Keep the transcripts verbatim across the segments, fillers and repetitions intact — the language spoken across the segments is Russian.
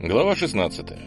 Глава шестнадцатая.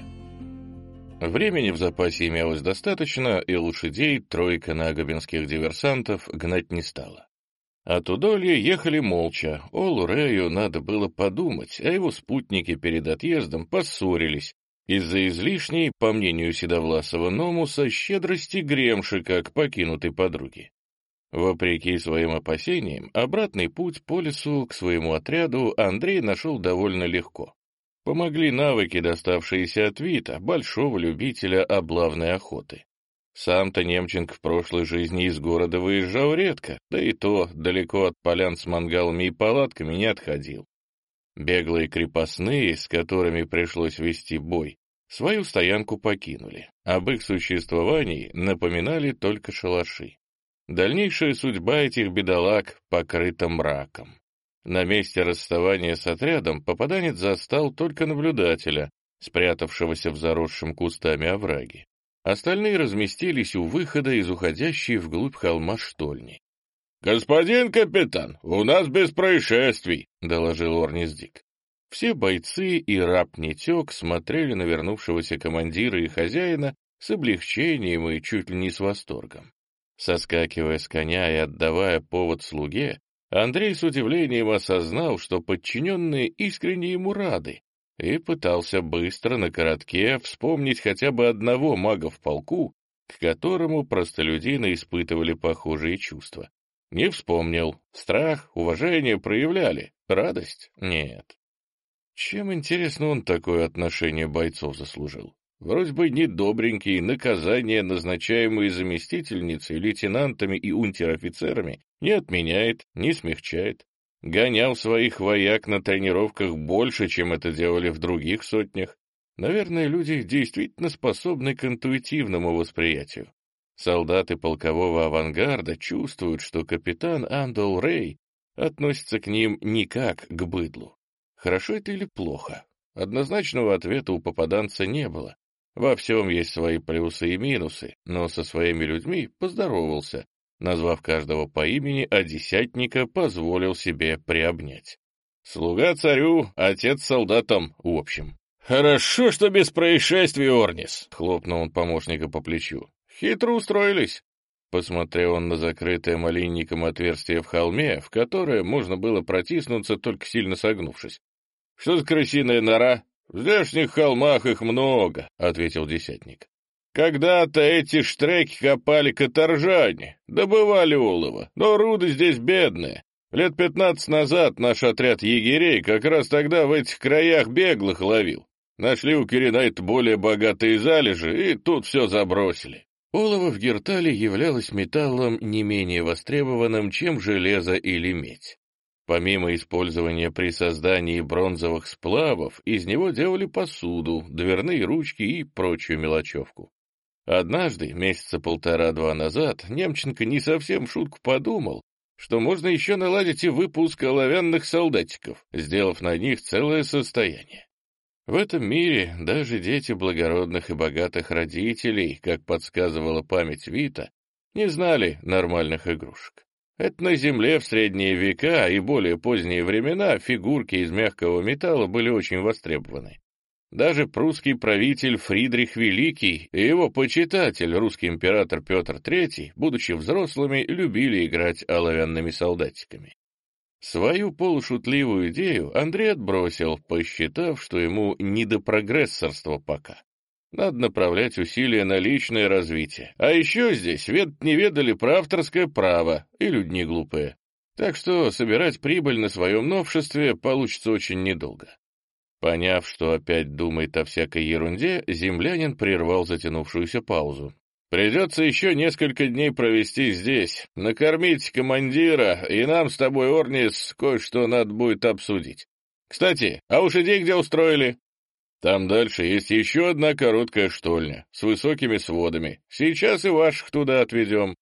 Времени в запасе имелось достаточно, и лошадей тройка нагобинских диверсантов гнать не стала. От Удолья ехали молча. Олу Рэю надо было подумать, а его спутники перед отъездом поссорились из-за излишней, по мнению седовласого Номуса, щедрости Гремшика к покинутой подруге. Вопреки своим опасениям, обратный путь по лесу к своему отряду Андрей нашел довольно легко. Помогли навыки, доставшиеся от Вита, большого любителя облавной охоты. Сам-то Немченко в прошлой жизни из города выезжал редко, да и то далеко от полян с мангалами и палатками не отходил. Беглые крепостные, с которыми пришлось вести бой, свою стоянку покинули. Об их существовании напоминали только шалаши. Дальнейшая судьба этих бедолаг покрыта мраком. На месте расставания с отрядом попаданец застал только наблюдателя, спрятавшегося в заросшем кустами овраге. Остальные разместились у выхода из уходящей вглубь холма штольни. «Господин капитан, у нас без происшествий», — доложил Орнис-Дик. Все бойцы и раб Нетек смотрели на вернувшегося командира и хозяина с облегчением и чуть ли не с восторгом. Соскакивая с коня и отдавая повод слуге, Андрей с удивлением осознал, что подчиненные искренне ему рады, и пытался быстро на коротке вспомнить хотя бы одного мага в полку, к которому простолюдины испытывали похожие чувства. Не вспомнил. Страх, уважение проявляли, радость — нет. Чем, интересно, он такое отношение бойцов заслужил? Вроде бы недобренькие наказания, назначаемые заместительницей, лейтенантами и унтер-офицерами, не отменяет, не смягчает. Гонял своих вояк на тренировках больше, чем это делали в других сотнях. Наверное, люди действительно способны к интуитивному восприятию. Солдаты полкового авангарда чувствуют, что капитан Андол Рэй относится к ним не как к быдлу. Хорошо это или плохо? Однозначного ответа у попаданца не было. Во всем есть свои плюсы и минусы, но со своими людьми поздоровался, назвав каждого по имени, а десятника позволил себе приобнять. Слуга царю, отец солдатам, в общем. «Хорошо, что без происшествий, Орнис!» — хлопнул он помощника по плечу. «Хитро устроились!» Посмотрел он на закрытое малинником отверстие в холме, в которое можно было протиснуться, только сильно согнувшись. «Что за крысиная нора?» «В здешних холмах их много», — ответил десятник. «Когда-то эти штреки копали каторжане, добывали олово, но руды здесь бедные. Лет пятнадцать назад наш отряд егерей как раз тогда в этих краях беглых ловил. Нашли у Киренайта более богатые залежи, и тут все забросили». Олово в Гертале являлось металлом не менее востребованным, чем железо или медь. Помимо использования при создании бронзовых сплавов, из него делали посуду, дверные ручки и прочую мелочевку. Однажды, месяца полтора-два назад, Немченко не совсем в шутку подумал, что можно еще наладить и выпуск оловянных солдатиков, сделав на них целое состояние. В этом мире даже дети благородных и богатых родителей, как подсказывала память Вита, не знали нормальных игрушек. Это на земле в средние века и более поздние времена фигурки из мягкого металла были очень востребованы. Даже прусский правитель Фридрих Великий и его почитатель, русский император Петр Третий, будучи взрослыми, любили играть оловянными солдатиками. Свою полушутливую идею Андрей отбросил, посчитав, что ему не до прогрессорства пока. Надо направлять усилия на личное развитие. А еще здесь вед не ведали про авторское право, и люди не глупые. Так что собирать прибыль на своем новшестве получится очень недолго. Поняв, что опять думает о всякой ерунде, землянин прервал затянувшуюся паузу. «Придется еще несколько дней провести здесь, накормить командира, и нам с тобой, Орнис, кое-что надо будет обсудить. Кстати, а лошадей где устроили?» «Там дальше есть еще одна короткая штольня с высокими сводами. Сейчас и ваших туда отведем».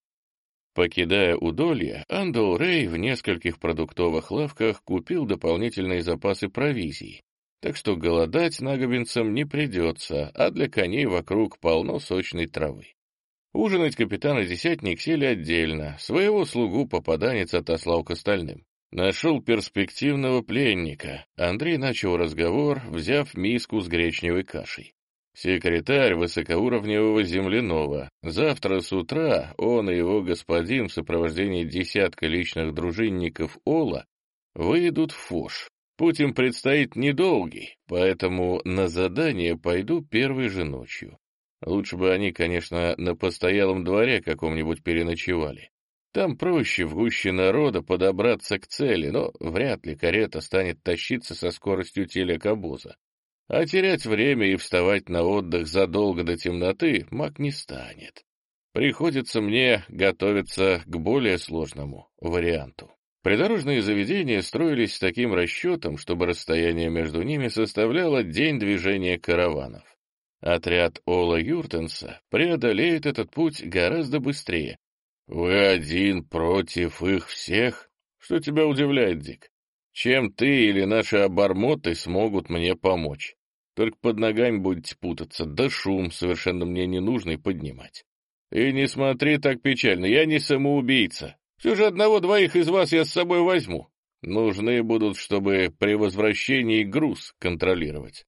Покидая Удолье, Андол Рэй в нескольких продуктовых лавках купил дополнительные запасы провизии, так что голодать нагобинцам не придется, а для коней вокруг полно сочной травы. Ужинать капитан и десятник сели отдельно, своего слугу попаданец отослал к остальным. Нашел перспективного пленника. Андрей начал разговор, взяв миску с гречневой кашей. Секретарь высокоуровневого земляного. Завтра с утра он и его господин в сопровождении десятка личных дружинников Ола выйдут в Фош. Путь им предстоит недолгий, поэтому на задание пойду первой же ночью. Лучше бы они, конечно, на постоялом дворе каком-нибудь переночевали. Там проще в гуще народа подобраться к цели, но вряд ли карета станет тащиться со скоростью телекобоза. А терять время и вставать на отдых задолго до темноты маг не станет. Приходится мне готовиться к более сложному варианту. Придорожные заведения строились с таким расчетом, чтобы расстояние между ними составляло день движения караванов. Отряд Ола Юртенса преодолеет этот путь гораздо быстрее. «Вы один против их всех? Что тебя удивляет, Дик? Чем ты или наши обормоты смогут мне помочь? Только под ногами будете путаться, да шум совершенно мне ненужный поднимать. И не смотри так печально, я не самоубийца. Все же одного-двоих из вас я с собой возьму. Нужны будут, чтобы при возвращении груз контролировать».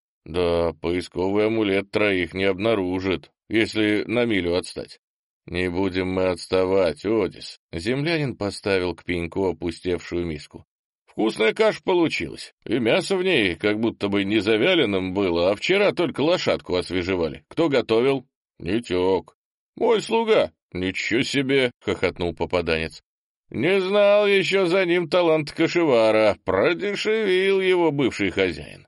«Да, поисковый амулет троих не обнаружит, если на милю отстать». «Не будем мы отставать, Одис». Землянин поставил к пеньку опустевшую миску. «Вкусная каша получилась, и мясо в ней как будто бы не завяленным было, а вчера только лошадку освежевали. Кто готовил?» «Нитек». «Мой слуга». «Ничего себе!» — хохотнул попаданец. «Не знал еще за ним талант кошевара, продешевил его бывший хозяин».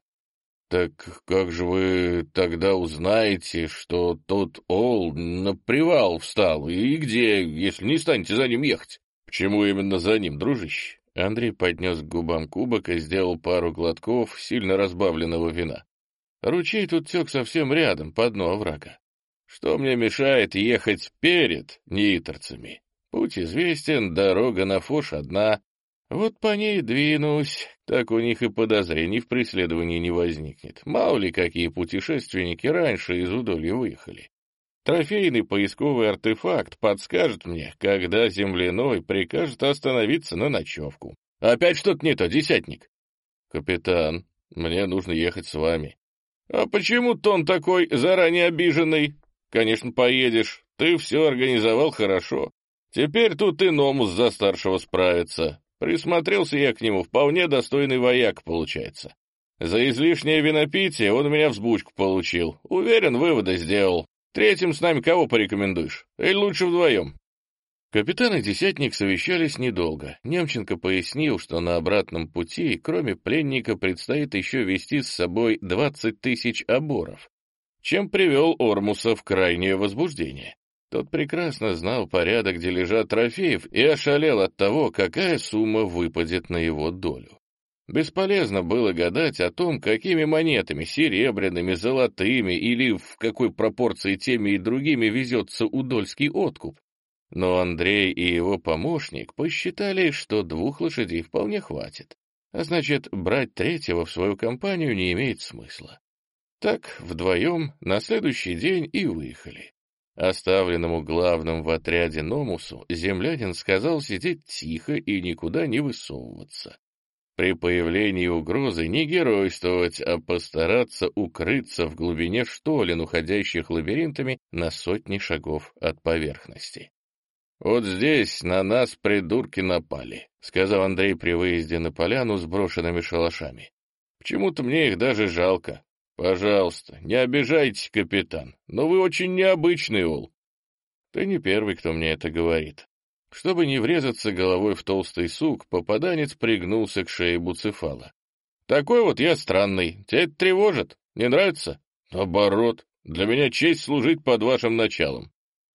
«Так как же вы тогда узнаете, что тот Ол на привал встал, и где, если не станете за ним ехать?» «Почему именно за ним, дружище?» Андрей поднес к губам кубок и сделал пару глотков сильно разбавленного вина. Ручей тут тек совсем рядом, по дну оврага. «Что мне мешает ехать перед нииторцами? Путь известен, дорога на Фош одна. Вот по ней двинусь, так у них и подозрений в преследовании не возникнет. Мало ли, какие путешественники раньше из Удолья выехали. Трофейный поисковый артефакт подскажет мне, когда земляной прикажет остановиться на ночевку. Опять что-то не то, десятник». «Капитан, мне нужно ехать с вами». «А почему-то он такой заранее обиженный? Конечно, поедешь, ты все организовал хорошо. Теперь тут и Номус за старшего справится. Присмотрелся я к нему, вполне достойный вояк получается. За излишнее винопитие он у меня взбучку получил. Уверен, выводы сделал. Третьим с нами кого порекомендуешь? Или лучше вдвоем?» Капитан и десятник совещались недолго. Немченко пояснил, что на обратном пути, кроме пленника, предстоит еще вести с собой двадцать тысяч оборов, чем привел Ормуса в крайнее возбуждение. Тот прекрасно знал порядок дележа трофеев и ошалел от того, какая сумма выпадет на его долю. Бесполезно было гадать о том, какими монетами, серебряными, золотыми или в какой пропорции теми и другими везется удольский откуп. Но Андрей и его помощник посчитали, что двух лошадей вполне хватит, а значит, брать третьего в свою компанию не имеет смысла. Так вдвоем на следующий день и выехали. Оставленному главным в отряде Номусу землянин сказал сидеть тихо и никуда не высовываться. При появлении угрозы не геройствовать, а постараться укрыться в глубине штолен, уходящих лабиринтами на сотни шагов от поверхности. «Вот здесь на нас придурки напали», — сказал Андрей при выезде на поляну с брошенными шалашами. «Почему-то мне их даже жалко. Пожалуйста, не обижайтесь, капитан, но вы очень необычный, Ол». «Ты не первый, кто мне это говорит». Чтобы не врезаться головой в толстый сук, попаданец пригнулся к шее Буцефала. «Такой вот я странный. Тебя это тревожит? Не нравится?» «Наоборот. Для меня честь служить под вашим началом».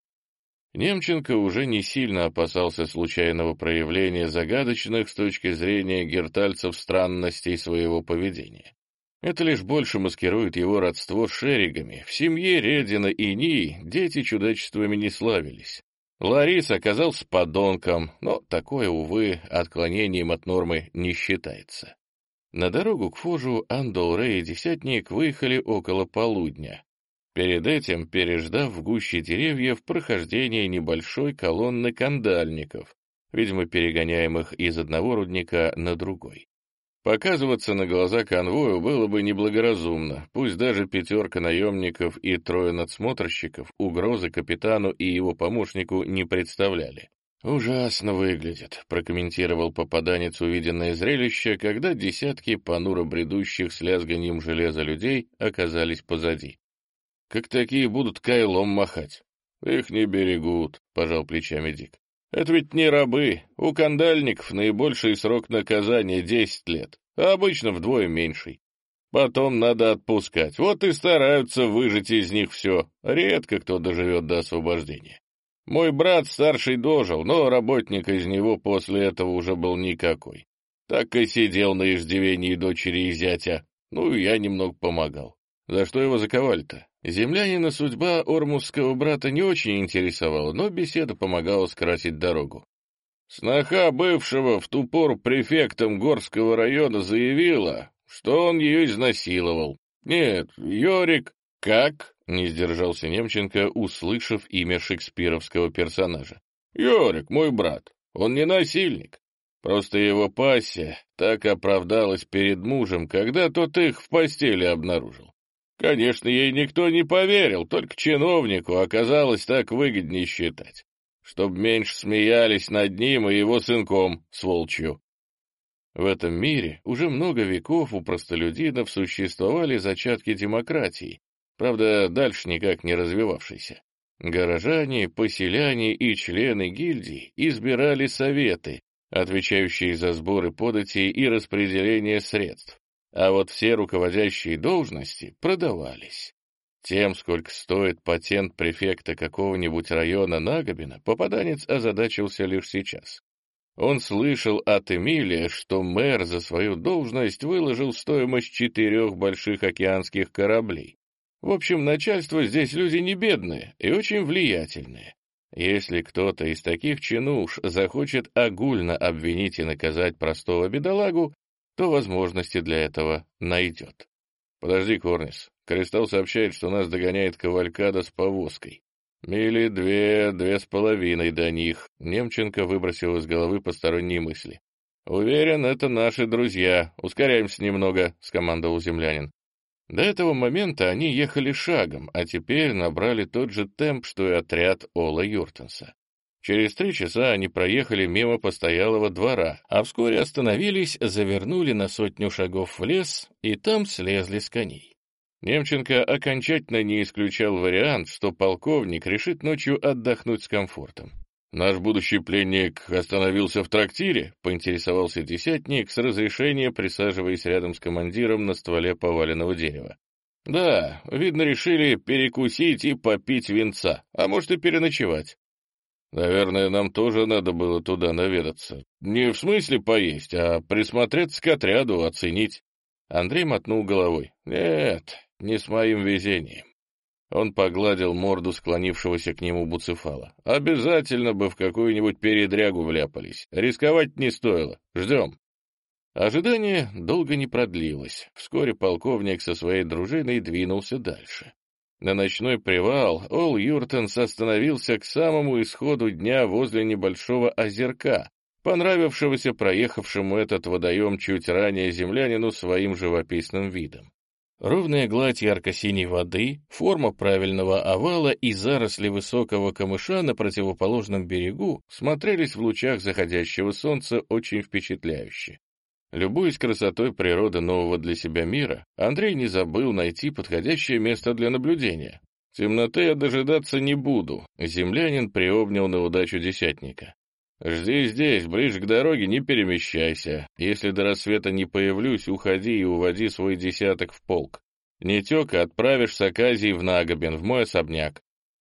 Немченко уже не сильно опасался случайного проявления загадочных с точки зрения гертальцев странностей своего поведения. Это лишь больше маскирует его родство с шеригами. В семье Редина и Нии дети чудачествами не славились. Ларис оказался подонком, но такое, увы, отклонением от нормы не считается. На дорогу к Фожу Андол-Рэй и десятник выехали около полудня, перед этим переждав в гуще деревьев прохождение небольшой колонны кандальников, видимо, перегоняемых из одного рудника на другой. Показываться на глаза конвою было бы неблагоразумно, пусть даже пятерка наемников и трое надсмотрщиков угрозы капитану и его помощнику не представляли. «Ужасно выглядит», — прокомментировал попаданец увиденное зрелище, когда десятки понуро бредущих с лязганьем железа людей оказались позади. «Как такие будут кайлом махать?» «Их не берегут», — пожал плечами Дик. «Это ведь не рабы. У кандальников наибольший срок наказания десять лет, а обычно вдвое меньший. Потом надо отпускать. Вот и стараются выжать из них все. Редко кто доживет до освобождения. Мой брат старший дожил, но работник из него после этого уже был никакой. Так и сидел на иждивении дочери и зятя. Ну, и я немного помогал. За что его заковали-то? Землянина судьба ормузского брата не очень интересовала, но беседа помогала скрасить дорогу. Сноха бывшего в ту пору префектом Горского района заявила, что он ее изнасиловал. Нет, Йорик... Как? Не сдержался Немченко, услышав имя шекспировского персонажа. Йорик, мой брат, он не насильник. Просто его пассия так оправдалась перед мужем, когда тот их в постели обнаружил. Конечно, ей никто не поверил, только чиновнику оказалось так выгоднее считать, чтоб меньше смеялись над ним и его сынком, сволчью. В этом мире уже много веков у простолюдинов существовали зачатки демократии, правда, дальше никак не развивавшейся. Горожане, поселяне и члены гильдии избирали советы, отвечающие за сборы податей и распределение средств. А вот все руководящие должности продавались. Тем, сколько стоит патент префекта какого-нибудь района Нагобина, попаданец озадачился лишь сейчас. Он слышал от Эмилия, что мэр за свою должность выложил стоимость четырех больших океанских кораблей. В общем, начальство здесь люди не бедные и очень влиятельные. Если кто-то из таких чинуш захочет огульно обвинить и наказать простого бедолагу, то возможности для этого найдет. Подожди, Корнис. Кристалл сообщает, что нас догоняет кавалькада с повозкой. Мили две, две с половиной до них. Немченко выбросил из головы посторонние мысли. Уверен, это наши друзья. Ускоряемся немного, скомандовал землянин. До этого момента они ехали шагом, а теперь набрали тот же темп, что и отряд Ола Юртенса. Через три часа они проехали мимо постоялого двора, а вскоре остановились, завернули на сотню шагов в лес и там слезли с коней. Немченко окончательно не исключал вариант, что полковник решит ночью отдохнуть с комфортом. «Наш будущий пленник остановился в трактире?» — поинтересовался десятник с разрешения, присаживаясь рядом с командиром на стволе поваленного дерева. «Да, видно, решили перекусить и попить винца, а может и переночевать». «Наверное, нам тоже надо было туда наведаться. Не в смысле поесть, а присмотреться к отряду, оценить». Андрей мотнул головой. «Нет, не с моим везением». Он погладил морду склонившегося к нему Буцефала. «Обязательно бы в какую-нибудь передрягу вляпались. Рисковать не стоило. Ждем». Ожидание долго не продлилось. Вскоре полковник со своей дружиной двинулся дальше. На ночной привал Ол Юртенс остановился к самому исходу дня возле небольшого озерка, понравившегося проехавшему этот водоем чуть ранее землянину своим живописным видом. Ровная гладь ярко-синей воды, форма правильного овала и заросли высокого камыша на противоположном берегу смотрелись в лучах заходящего солнца очень впечатляюще. Любуясь красотой природы нового для себя мира, Андрей не забыл найти подходящее место для наблюдения. «Темноты я дожидаться не буду», — землянин приобнял на удачу десятника. «Жди здесь, ближе к дороге не перемещайся. Если до рассвета не появлюсь, уходи и уводи свой десяток в полк. Нетека отправишь с Аказией в Нагобин, в мой особняк.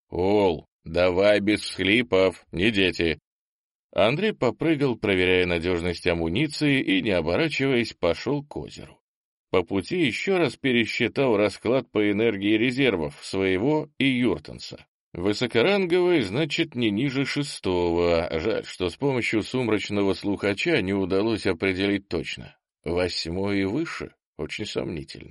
Ол, давай без всхлипов, не дети». Андрей попрыгал, проверяя надежность амуниции, и, не оборачиваясь, пошел к озеру. По пути еще раз пересчитал расклад по энергии резервов своего и Юртенса. Высокоранговый, значит, не ниже шестого. Жаль, что с помощью сумрачного слухача не удалось определить точно. Восьмой и выше? Очень сомнительно.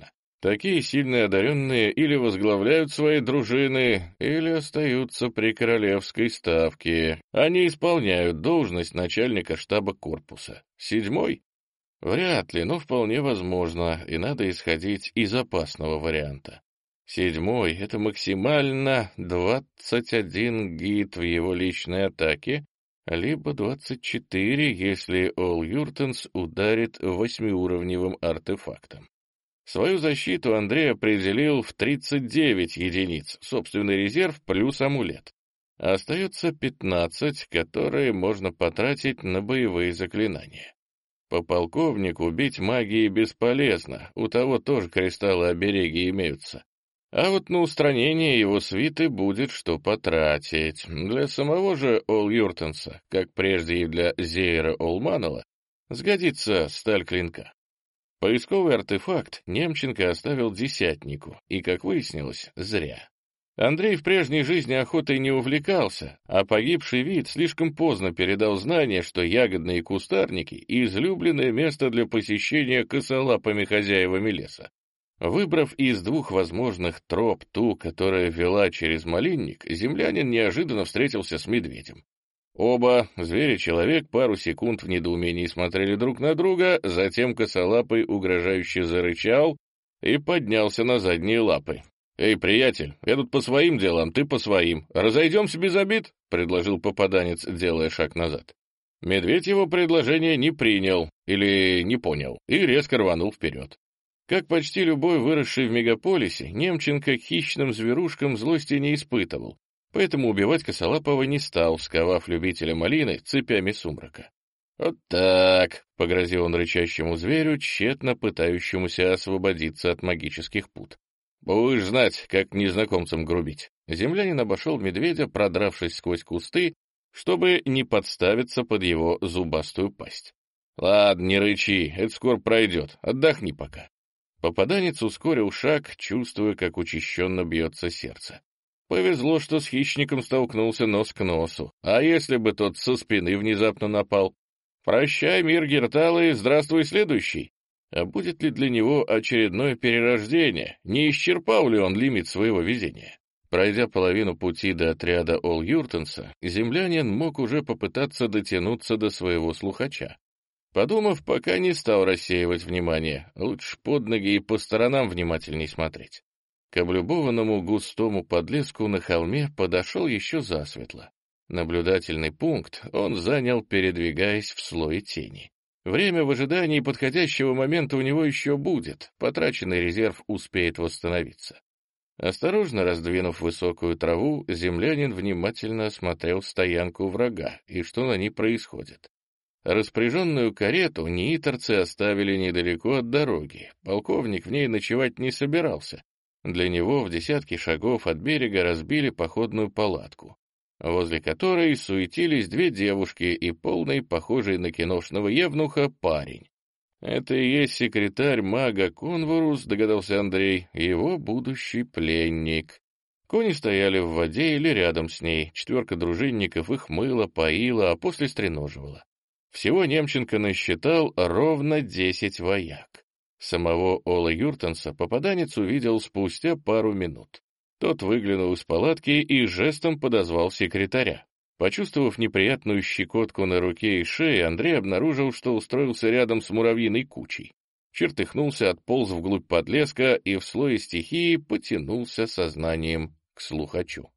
Такие сильные одаренные или возглавляют свои дружины, или остаются при королевской ставке. Они исполняют должность начальника штаба корпуса. Седьмой? Вряд ли, но вполне возможно, и надо исходить из опасного варианта. Седьмой — это максимально двадцать один гит в его личной атаке, либо двадцать четыре, если Ол Юртенс ударит восьмиуровневым артефактом. Свою защиту Андрей определил в тридцать девять единиц, собственный резерв плюс амулет. Остается пятнадцать, которые можно потратить на боевые заклинания. По полковнику бить магией бесполезно, у того тоже кристаллы-обереги имеются. А вот на устранение его свиты будет что потратить. Для самого же Ол Юртенса, как прежде и для Зейра Олманова, сгодится сталь клинка. Поисковый артефакт Немченко оставил десятнику, и, как выяснилось, зря. Андрей в прежней жизни охотой не увлекался, а погибший вид слишком поздно передал знание, что ягодные кустарники — излюбленное место для посещения косолапыми хозяевами леса. Выбрав из двух возможных троп ту, которая вела через малинник, землянин неожиданно встретился с медведем. Оба, зверь и человек, пару секунд в недоумении смотрели друг на друга, затем косолапый угрожающе зарычал и поднялся на задние лапы. «Эй, приятель, я тут по своим делам, ты по своим. Разойдемся без обид?» — предложил попаданец, делая шаг назад. Медведь его предложение не принял или не понял и резко рванул вперед. Как почти любой выросший в мегаполисе, Немченко к хищным зверушкам злости не испытывал, поэтому убивать косолапого не стал, сковав любителя малины цепями сумрака. «Вот так», — погрозил он рычащему зверю, тщетно пытающемуся освободиться от магических пут. «Будешь знать, как незнакомцам грубить». Землянин обошел медведя, продравшись сквозь кусты, чтобы не подставиться под его зубастую пасть. «Ладно, не рычи, это скоро пройдет, отдохни пока». Попаданец ускорил шаг, чувствуя, как учащенно бьется сердце. Повезло, что с хищником столкнулся нос к носу, а если бы тот со спины внезапно напал? Прощай, мир Герталы, здравствуй, следующий. А будет ли для него очередное перерождение? Не исчерпал ли он лимит своего везения? Пройдя половину пути до отряда Ол Юртенса, землянин мог уже попытаться дотянуться до своего слухача. Подумав, пока не стал рассеивать внимание, лучше под ноги и по сторонам внимательней смотреть. К облюбованному густому подлеску на холме подошел еще засветло. Наблюдательный пункт он занял, передвигаясь в слое тени. Время в ожидании подходящего момента у него еще будет, потраченный резерв успеет восстановиться. Осторожно раздвинув высокую траву, землянин внимательно осмотрел стоянку врага и что на ней происходит. Распоряженную карету неиторцы оставили недалеко от дороги, полковник в ней ночевать не собирался. Для него в десятке шагов от берега разбили походную палатку, возле которой суетились две девушки и полный, похожий на киношного евнуха, парень. «Это и есть секретарь мага Конворус», — догадался Андрей, — «его будущий пленник». Кони стояли в воде или рядом с ней, четверка дружинников их мыла, поила, а после стреноживала. Всего Немченко насчитал ровно десять вояк. Самого Ола Юртенса попаданец увидел спустя пару минут. Тот выглянул из палатки и жестом подозвал секретаря. Почувствовав неприятную щекотку на руке и шее, Андрей обнаружил, что устроился рядом с муравьиной кучей. Чертыхнулся, отполз вглубь подлеска и в слое стихии потянулся сознанием к слухачу.